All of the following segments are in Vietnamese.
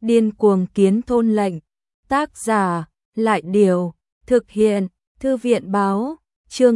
Điên cuồng kiến thôn lệnh. Tác giả, Lại Điều. Thực hiện, Thư viện Báo. Chương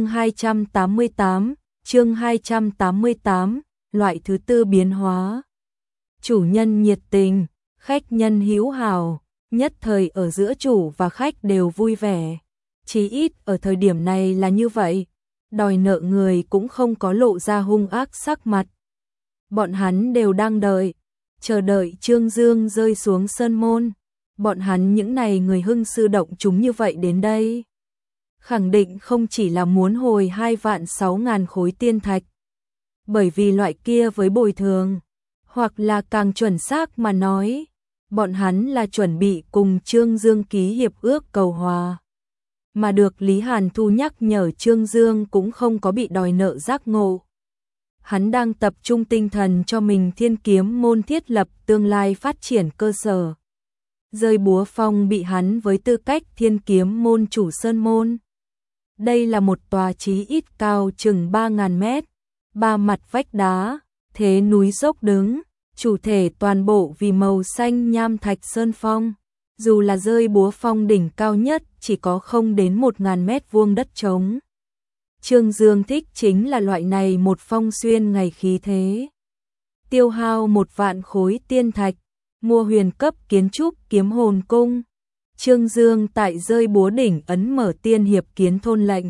288, loại thứ tư biến hóa. Chủ nhân nhiệt tình, khách nhân hữu hảo, nhất thời ở giữa chủ và khách đều vui vẻ. Chí ít ở thời điểm này là như vậy, đòi nợ người cũng không có lộ ra hung ác sắc mặt. Bọn hắn đều đang chờ đợi Trương Dương rơi xuống sơn môn. Bọn hắn những này người hưng sư động chúng như vậy đến đây, khẳng định không chỉ là muốn hồi 2.600.000 khối tiên thạch. Bởi vì loại kia với bồi thường, hoặc là càng chuẩn xác mà nói, bọn hắn là chuẩn bị cùng Trương Dương ký hiệp ước cầu hòa. Mà được Lý Hàn Thu nhắc nhở, Trương Dương cũng không có bị đòi nợ giác ngộ. Hắn đang tập trung tinh thần cho mình Thiên Kiếm môn thiết lập tương lai phát triển cơ sở. Rơi búa phong bị hắn với tư cách Thiên Kiếm môn chủ sơn môn. Đây là một tòa chí ít cao chừng 3.000 mét, 3 mặt vách đá, thế núi dốc đứng, chủ thể toàn bộ vì màu xanh nham thạch sơn phong. Dù là rơi búa phong đỉnh cao nhất chỉ có không đến 1.000 mét vuông đất trống. Trương Dương thích chính là loại này một phong xuyên ngày khí thế. Tiêu hao 1.000.000 khối tiên thạch, mua huyền cấp kiến trúc kiếm hồn cung. Trương Dương tại rơi búa đỉnh ấn mở tiên hiệp kiến thôn lệnh.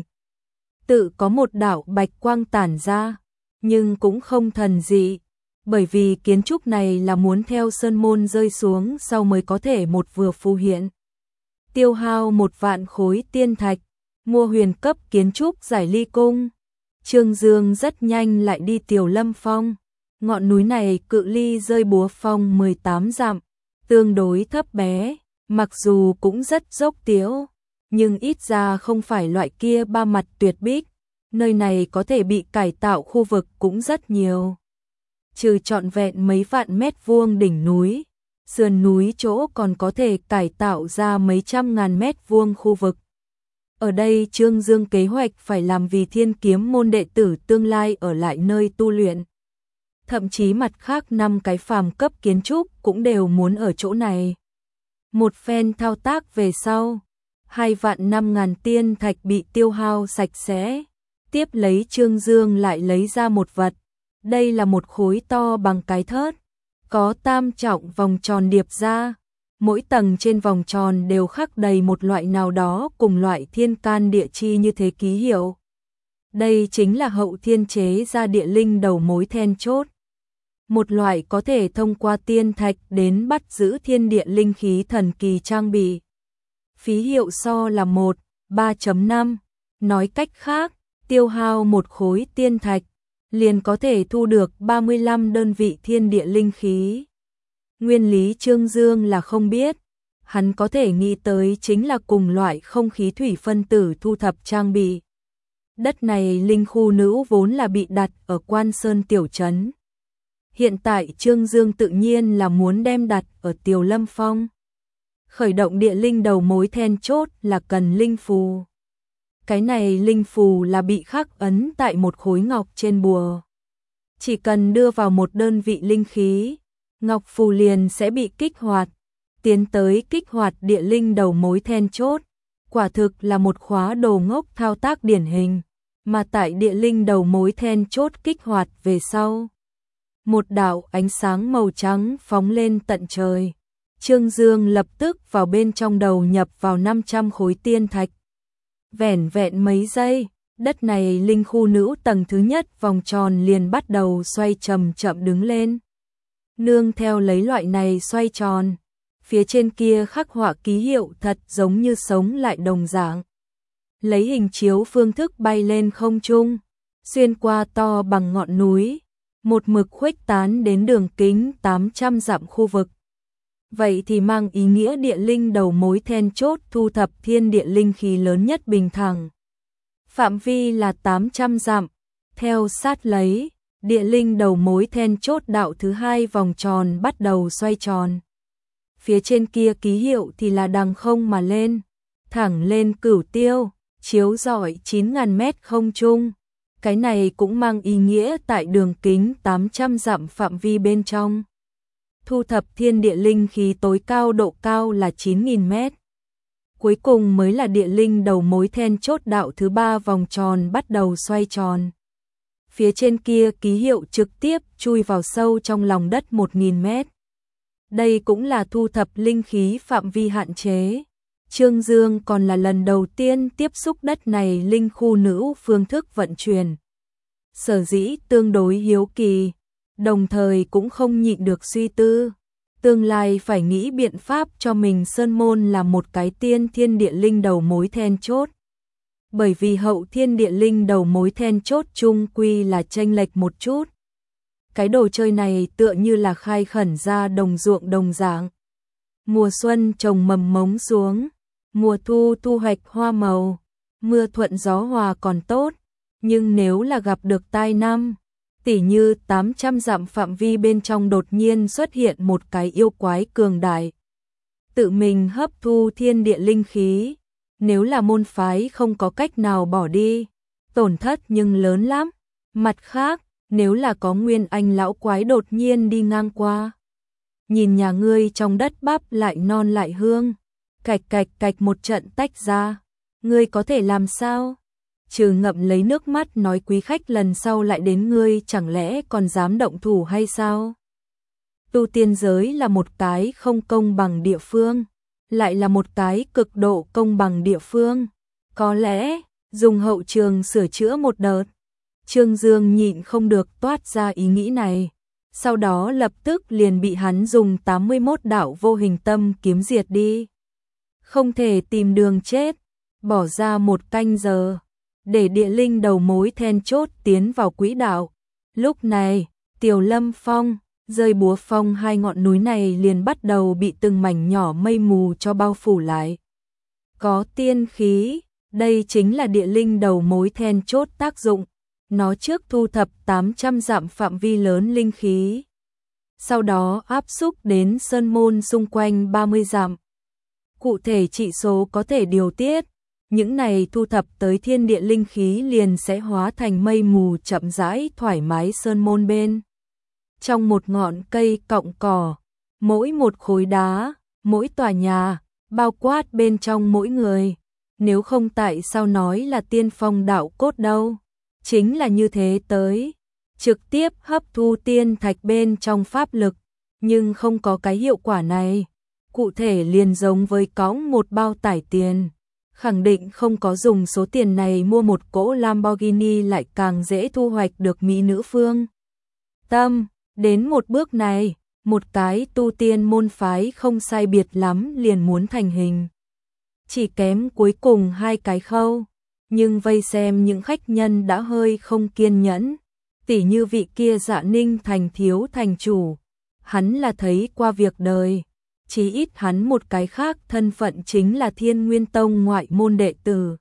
Tự có một đạo bạch quang tản ra, nhưng cũng không thần dị, bởi vì kiến trúc này là muốn theo sơn môn rơi xuống sau mới có thể một vừa phù hiện. Tiêu hao 1.000.000 khối tiên thạch, mua huyền cấp kiến trúc giải ly cung. Trương Dương rất nhanh lại đi Tiểu Lâm Phong. Ngọn núi này cự ly rơi búa phong 18 dặm, tương đối thấp bé, mặc dù cũng rất dốc tiếu, nhưng ít ra không phải loại kia ba mặt tuyệt bích. Nơi này có thể bị cải tạo khu vực cũng rất nhiều. Trừ trọn vẹn mấy vạn mét vuông đỉnh núi, sườn núi chỗ còn có thể cải tạo ra mấy trăm ngàn mét vuông khu vực. Ở đây Trương Dương kế hoạch phải làm vì Thiên Kiếm môn đệ tử tương lai ở lại nơi tu luyện. Thậm chí mặt khác 5 cái phàm cấp kiến trúc cũng đều muốn ở chỗ này. Một phen thao tác về sau, 2.500.000 tiên thạch bị tiêu hao sạch sẽ. Tiếp lấy Trương Dương lại lấy ra một vật. Đây là một khối to bằng cái thớt, có tam trọng vòng tròn điệp ra. Mỗi tầng trên vòng tròn đều khắc đầy một loại nào đó cùng loại thiên can địa chi như thế ký hiệu. Đây chính là Hậu Thiên chế ra địa linh đầu mối then chốt. Một loại có thể thông qua tiên thạch đến bắt giữ thiên địa linh khí thần kỳ trang bị. Phí hiệu so là 3.5. Nói cách khác, tiêu hao một khối tiên thạch, liền có thể thu được 35 đơn vị thiên địa linh khí. Nguyên lý Trương Dương là không biết, hắn có thể nghĩ tới chính là cùng loại không khí thủy phân tử thu thập trang bị. Đất này linh khu nữ vốn là bị đặt ở Quan Sơn tiểu trấn. Hiện tại Trương Dương tự nhiên là muốn đem đặt ở Tiểu Lâm Phong. Khởi động địa linh đầu mối then chốt là cần linh phù. Cái này linh phù là bị khắc ấn tại một khối ngọc trên bùa. Chỉ cần đưa vào một đơn vị linh khí, ngọc phù liền sẽ bị kích hoạt, tiến tới kích hoạt địa linh đầu mối then chốt. Quả thực là một khóa đồ ngốc thao tác điển hình, mà tại địa linh đầu mối then chốt kích hoạt về sau. Một đạo ánh sáng màu trắng phóng lên tận trời. Trương Dương lập tức vào bên trong đầu nhập vào 500 khối tiên thạch. Vẻn vẹn mấy giây, đất này linh khu nữ tầng thứ nhất vòng tròn liền bắt đầu xoay chậm chậm đứng lên. Nương theo lấy loại này xoay tròn, phía trên kia khắc họa ký hiệu thật giống như sống lại đồng dạng. Lấy hình chiếu phương thức bay lên không trung, xuyên qua to bằng ngọn núi, một mực khuếch tán đến đường kính 800 dặm khu vực. Vậy thì mang ý nghĩa địa linh đầu mối then chốt thu thập thiên địa linh khí lớn nhất bình thẳng. Phạm vi là 800 dặm. Theo sát lấy, địa linh đầu mối then chốt đạo thứ hai vòng tròn bắt đầu xoay tròn. Phía trên kia ký hiệu thì là đằng không mà lên, thẳng lên Cửu Tiêu, chiếu rọi 9.000 mét không trung. Cái này cũng mang ý nghĩa tại đường kính 800 dặm phạm vi bên trong, thu thập thiên địa linh khí tối cao độ cao là 9.000 mét. Cuối cùng mới là địa linh đầu mối then chốt đạo thứ 3 vòng tròn bắt đầu xoay tròn. Phía trên kia ký hiệu trực tiếp chui vào sâu trong lòng đất 1.000 mét. Đây cũng là thu thập linh khí phạm vi hạn chế. Trương Dương còn là lần đầu tiên tiếp xúc đất này linh khu nữ phương thức vận chuyển. Sở dĩ tương đối hiếu kỳ, đồng thời cũng không nhịn được suy tư. Tương lai phải nghĩ biện pháp cho mình sơn môn là một cái tiên thiên địa linh đầu mối then chốt. Bởi vì hậu thiên địa linh đầu mối then chốt chung quy là chênh lệch một chút. Cái đồ chơi này tựa như là khai khẩn ra đồng ruộng đồng dạng. Mùa xuân trồng mầm mống xuống, mùa thu thu hoạch hoa màu, mưa thuận gió hòa còn tốt, nhưng nếu là gặp được tai năm, tỉ như 800 dặm phạm vi bên trong đột nhiên xuất hiện một cái yêu quái cường đại, tự mình hấp thu thiên địa linh khí, nếu là môn phái không có cách nào bỏ đi, tổn thất nhưng lớn lắm. Mặt khác, nếu là có nguyên anh lão quái đột nhiên đi ngang qua, nhìn nhà ngươi trong đất bắp lại non lại hương, cạch cạch cạch một trận tách ra, ngươi có thể làm sao? Trừ ngậm lấy nước mắt nói quý khách lần sau lại đến ngươi chẳng lẽ còn dám động thủ hay sao? Tu tiên giới là một cái không công bằng địa phương, lại là một cái cực độ công bằng địa phương. Có lẽ, dùng hậu trường sửa chữa một đợt. Trương Dương nhịn không được toát ra ý nghĩ này. Sau đó lập tức liền bị hắn dùng 81 đạo vô hình tâm kiếm diệt đi. Không thể tìm đường chết, bỏ ra 1 canh giờ, để địa linh đầu mối then chốt tiến vào quỹ đạo. Lúc này, Tiểu Lâm Phong, Rơi Búa Phong hai ngọn núi này liền bắt đầu bị từng mảnh nhỏ mây mù cho bao phủ lại. Có tiên khí, đây chính là địa linh đầu mối then chốt tác dụng. Nó trước thu thập 800 dặm phạm vi lớn linh khí, sau đó áp xúc đến sơn môn xung quanh 30 dặm. Cụ thể chỉ số có thể điều tiết, những này thu thập tới thiên địa linh khí liền sẽ hóa thành mây mù chậm rãi thoải mái sơn môn bên. Trong một ngọn cây cọng cỏ, mỗi một khối đá, mỗi tòa nhà, bao quát bên trong mỗi người, nếu không tại sao nói là tiên phong đạo cốt đâu. Chính là như thế tới, trực tiếp hấp thu tiên thạch bên trong pháp lực, nhưng không có cái hiệu quả này. Cụ thể liền giống với cõng một bao tải tiền, khẳng định không có dùng số tiền này mua một cỗ Lamborghini lại càng dễ thu hoạch được mỹ nữ phương. Tâm, đến một bước này, một cái tu tiên môn phái không sai biệt lắm liền muốn thành hình. Chỉ kém cuối cùng 2 cái khâu. Nhưng vây xem những khách nhân đã hơi không kiên nhẫn, tỉ như vị kia Dạ Ninh thành thiếu thành chủ, hắn là thấy qua việc đời, chí ít hắn một cái khác thân phận chính là Thiên Nguyên Tông ngoại môn đệ tử,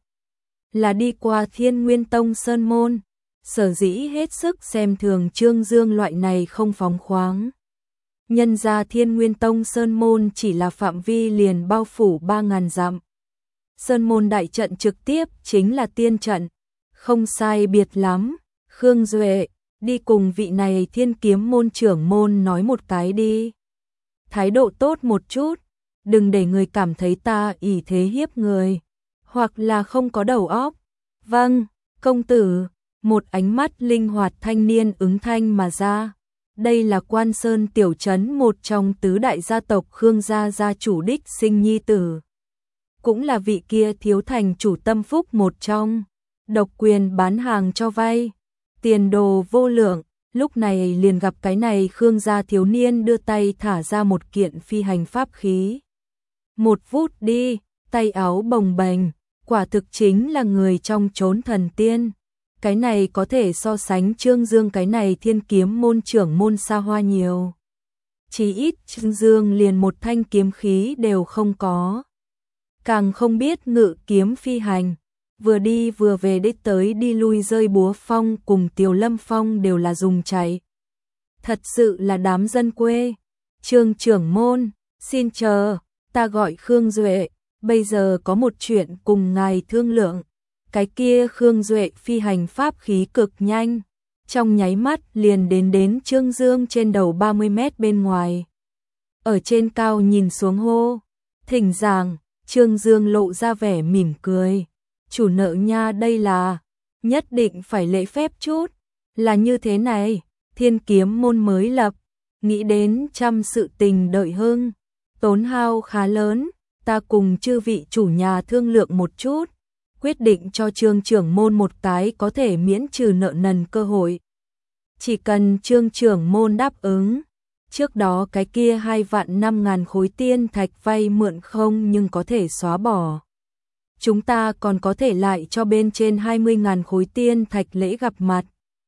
là đi qua Thiên Nguyên Tông sơn môn, sở dĩ hết sức xem thường Trương Dương loại này không phóng khoáng. Nhân ra Thiên Nguyên Tông sơn môn chỉ là phạm vi liền bao phủ 3.000 dặm. Sơn môn đại trận trực tiếp chính là tiên trận, không sai biệt lắm. Khương Duệ, đi cùng vị này Thiên Kiếm môn trưởng môn nói một cái đi. Thái độ tốt một chút, đừng để người cảm thấy ta ỷ thế hiếp người, hoặc là không có đầu óc. Vâng, công tử, một ánh mắt linh hoạt thanh niên ứng thanh mà ra. Đây là Quan Sơn tiểu trấn một trong tứ đại gia tộc Khương gia gia chủ đích sinh nhi tử. Cũng là vị kia thiếu thành chủ tâm phúc một trong, độc quyền bán hàng cho vay, tiền đồ vô lượng, lúc này liền gặp cái này Khương gia thiếu niên đưa tay thả ra một kiện phi hành pháp khí. Một vút đi, tay áo bồng bềnh, quả thực chính là người trong chốn thần tiên. Cái này có thể so sánh Trương Dương cái này Thiên Kiếm môn trưởng môn xa hoa nhiều. Chỉ ít Trương Dương liền một thanh kiếm khí đều không có. Càng không biết ngự kiếm phi hành, vừa đi vừa về đi tới đi lui Rơi Búa Phong cùng Tiểu Lâm Phong đều là dùng chạy. Thật sự là đám dân quê. Trương trưởng môn, xin chờ, ta gọi Khương Duệ, bây giờ có một chuyện cùng ngài thương lượng. Cái kia Khương Duệ phi hành pháp khí cực nhanh, trong nháy mắt liền đến Trương Dương trên đầu 30 mét bên ngoài. ở trên cao nhìn xuống hô, thỉnh giảng. Trương Dương lộ ra vẻ mỉm cười, chủ nợ nha, đây là nhất định phải lễ phép chút, là như thế này, Thiên Kiếm môn mới lập, nghĩ đến trăm sự tình đợi hưng, tốn hao khá lớn, ta cùng chư vị chủ nhà thương lượng một chút, quyết định cho Trương trưởng môn một cái có thể miễn trừ nợ nần cơ hội. Chỉ cần Trương trưởng môn đáp ứng, trước đó cái kia 2.500.000 khối tiên thạch vay mượn không nhưng có thể xóa bỏ. Chúng ta còn có thể lại cho bên trên 20.000 khối tiên thạch lễ gặp mặt.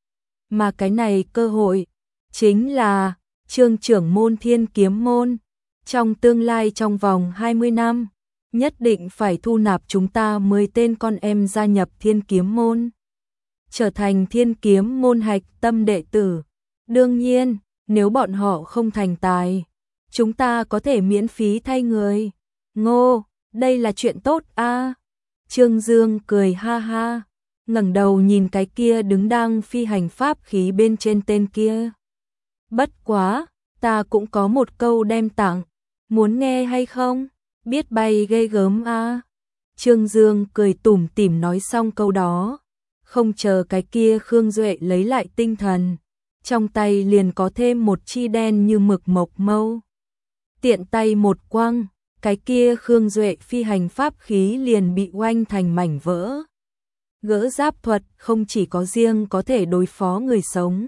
Mà cái này cơ hội, chính là Trương trưởng môn Thiên Kiếm môn. Trong tương lai trong vòng 20 năm, nhất định phải thu nạp chúng ta 10 tên con em gia nhập Thiên Kiếm môn. Trở thành Thiên Kiếm môn hạch tâm đệ tử. Đương nhiên, nếu bọn họ không thành tài, chúng ta có thể miễn phí thay người. Ngô, đây là chuyện tốt a. Trương Dương cười ha ha, ngẩng đầu nhìn cái kia đứng đang phi hành pháp khí bên trên tên kia. Bất quá, ta cũng có một câu đem tặng, muốn nghe hay không? Biết bay ghê gớm a. Trương Dương cười tủm tỉm nói xong câu đó, không chờ cái kia Khương Duệ lấy lại tinh thần, trong tay liền có thêm một chi đen như mực mộc mâu. Tiện tay một quăng, cái kia Khương Duệ phi hành pháp khí liền bị oanh thành mảnh vỡ. Gỡ giáp thuật không chỉ có riêng có thể đối phó người sống,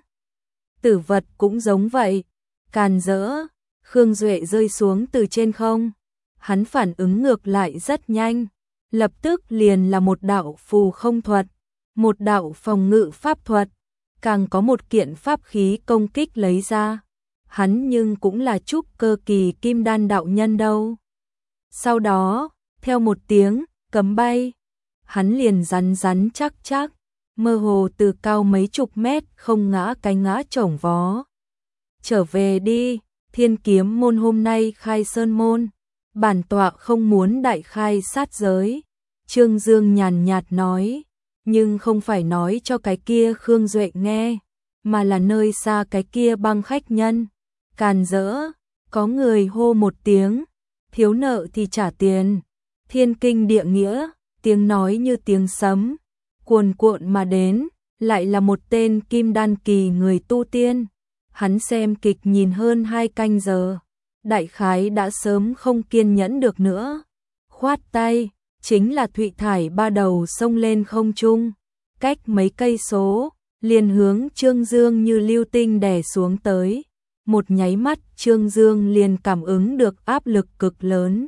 tử vật cũng giống vậy. Càn rỡ, Khương Duệ rơi xuống từ trên không, hắn phản ứng ngược lại rất nhanh, lập tức liền là một đạo phù không thuật, một đạo phòng ngự pháp thuật, càng có một kiện pháp khí công kích lấy ra. Hắn nhưng cũng là trúc cơ kỳ kim đan đạo nhân đâu. Sau đó, theo một tiếng cấm bay, hắn liền rắn rắn chắc chắc, mơ hồ từ cao mấy chục mét không ngã cái ngã chổng vó. Trở về đi, Thiên Kiếm môn hôm nay khai sơn môn, bản tọa không muốn đại khai sát giới. Trương Dương nhàn nhạt nói, nhưng không phải nói cho cái kia Khương Duệ nghe, mà là nơi xa cái kia băng khách nhân. Càn rỡ, có người hô một tiếng, thiếu nợ thì trả tiền. Thiên kinh địa nghĩa, tiếng nói như tiếng sấm, cuồn cuộn mà đến, lại là một tên kim đan kỳ người tu tiên. Hắn xem kịch nhìn hơn 2 canh giờ, đại khái đã sớm không kiên nhẫn được nữa. Khoát tay, chính là Thụy Thải ba đầu xông lên không trung, cách mấy cây số, liền hướng Trương Dương như lưu tinh đè xuống tới. Một nháy mắt Trương Dương liền cảm ứng được áp lực cực lớn.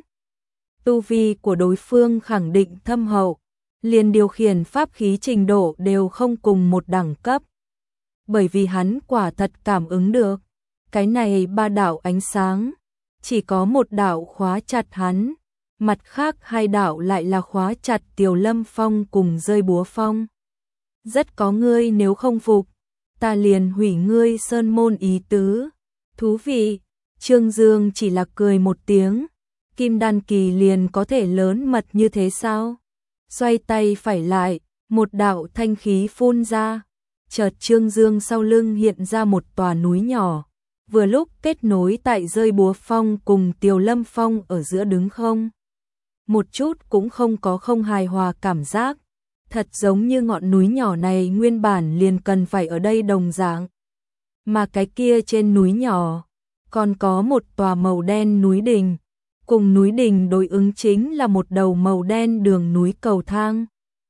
Tu vi của đối phương khẳng định thâm hậu, liền điều khiển pháp khí trình độ đều không cùng một đẳng cấp. Bởi vì hắn quả thật cảm ứng được, cái này 3 đạo ánh sáng, chỉ có một đạo khóa chặt hắn, mặt khác 2 đạo lại là khóa chặt Tiểu Lâm Phong cùng Rơi Búa Phong. Rất có ngươi nếu không phục, ta liền hủy ngươi sơn môn ý tứ. Thú vị, Trương Dương chỉ là cười một tiếng, kim đan kỳ liền có thể lớn mật như thế sao? Xoay tay phải lại, một đạo thanh khí phun ra, chợt Trương Dương sau lưng hiện ra một tòa núi nhỏ, vừa lúc kết nối tại Rơi Búa Phong cùng Tiểu Lâm Phong ở giữa đứng không. Một chút cũng không có không hài hòa cảm giác, thật giống như ngọn núi nhỏ này nguyên bản liền cần phải ở đây đồng dạng. Mà cái kia trên núi nhỏ, còn có một tòa màu đen núi đình, cùng núi đình đối ứng chính là một đầu màu đen đường núi cầu thang.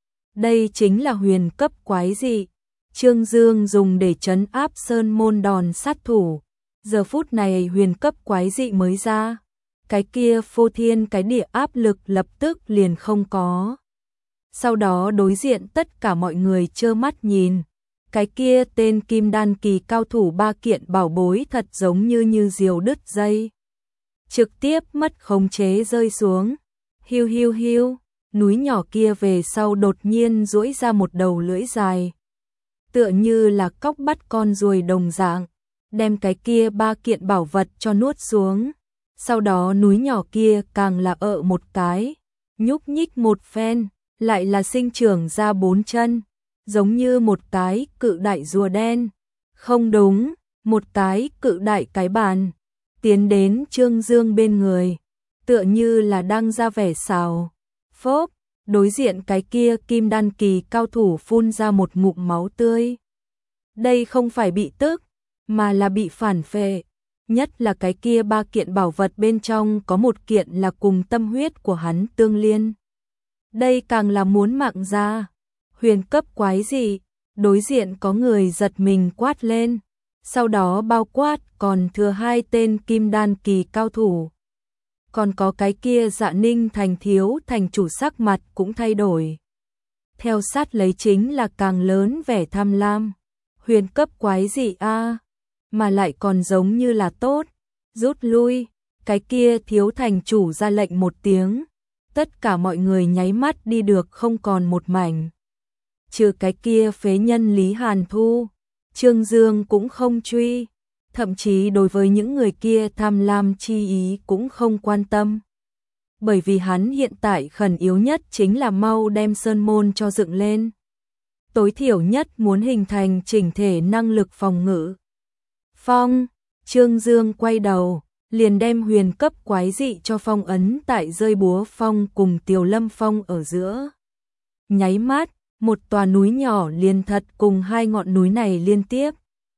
Đây chính là huyền cấp quái dị, Trương Dương dùng để trấn áp sơn môn đòn sát thủ. Giờ phút này huyền cấp quái dị mới ra, cái kia phô thiên cái địa áp lực lập tức liền không có. Sau đó đối diện tất cả mọi người trơ mắt nhìn, cái kia tên kim đan kỳ cao thủ 3 kiện bảo bối thật giống như diều đứt dây, trực tiếp mất khống chế rơi xuống. Hiu hiu hiu, núi nhỏ kia về sau đột nhiên duỗi ra một đầu lưỡi dài, tựa như là cóc bắt con ruồi đồng dạng, đem cái kia 3 kiện bảo vật cho nuốt xuống. Sau đó núi nhỏ kia càng là một cái, nhúc nhích một phen, lại là sinh trưởng ra 4 chân, giống như một cái cự đại rùa đen. Không đúng, một cái cự đại cái bàn. tiến đến Trương Dương bên người, tựa như là đang ra vẻ xào. Phốp, đối diện cái kia kim đan kỳ cao thủ phun ra một ngụm máu tươi. Đây không phải bị tức, mà là bị phản phệ. Nhất là cái kia 3 kiện bảo vật bên trong có một kiện là cùng tâm huyết của hắn tương liên. Đây càng là muốn mạng ra. Huyền cấp quái dị, đối diện có người giật mình quát lên. Sau đó bao quát còn thừa 2 tên kim đan kỳ cao thủ. Còn có cái kia Dạ Ninh thành thiếu thành chủ sắc mặt cũng thay đổi. Theo sát lấy chính là càng lớn vẻ tham lam. Huyền cấp quái dị a, mà lại còn giống như là tốt. Rút lui, cái kia thiếu thành chủ ra lệnh một tiếng. Tất cả mọi người nháy mắt đi được không còn một mảnh. Trừ cái kia phế nhân Lý Hàn Thu, Trương Dương cũng không truy. Thậm chí đối với những người kia tham lam chi ý cũng không quan tâm. Bởi vì hắn hiện tại khẩn yếu nhất chính là mau đem sơn môn cho dựng lên. Tối thiểu nhất muốn hình thành chỉnh thể năng lực phòng ngự. Phong, Trương Dương quay đầu, liền đem huyền cấp quái dị cho phong ấn tại rơi búa phong cùng Tiều Lâm Phong ở giữa. Nháy mắt, một tòa núi nhỏ liền thật cùng 2 ngọn núi này liên tiếp.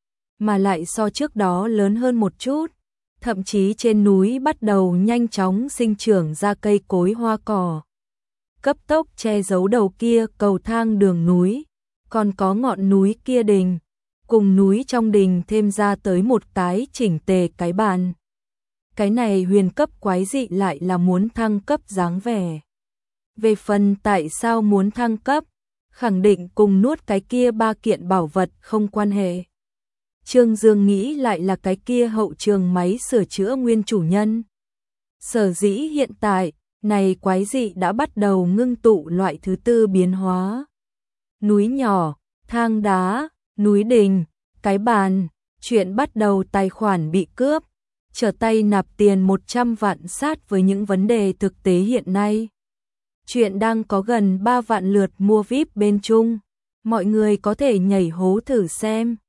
Mà lại so trước đó lớn hơn một chút, thậm chí trên núi bắt đầu nhanh chóng sinh trưởng ra cây cối hoa cỏ. Cấp tốc che giấu đầu kia cầu thang đường núi, còn có ngọn núi kia đình, cùng núi trong đình thêm ra tới một cái chỉnh tề cái bàn. Cái này huyền cấp quái dị lại là muốn thăng cấp dáng vẻ. Về phần tại sao muốn thăng cấp, khẳng định cùng nuốt cái kia 3 kiện bảo vật không quan hệ. Trương Dương nghĩ lại là cái kia hậu trường máy sửa chữa nguyên chủ nhân. Sở dĩ hiện tại, này quái dị đã bắt đầu ngưng tụ loại thứ 4 biến hóa. Núi nhỏ, thang đá, núi đình, cái bàn, chuyện bắt đầu tài khoản bị cướp, trở tay nạp tiền 100 vạn sát với những vấn đề thực tế hiện nay. Chuyện đang có gần 3 vạn lượt mua VIP bên Trung, mọi người có thể nhảy hố thử xem.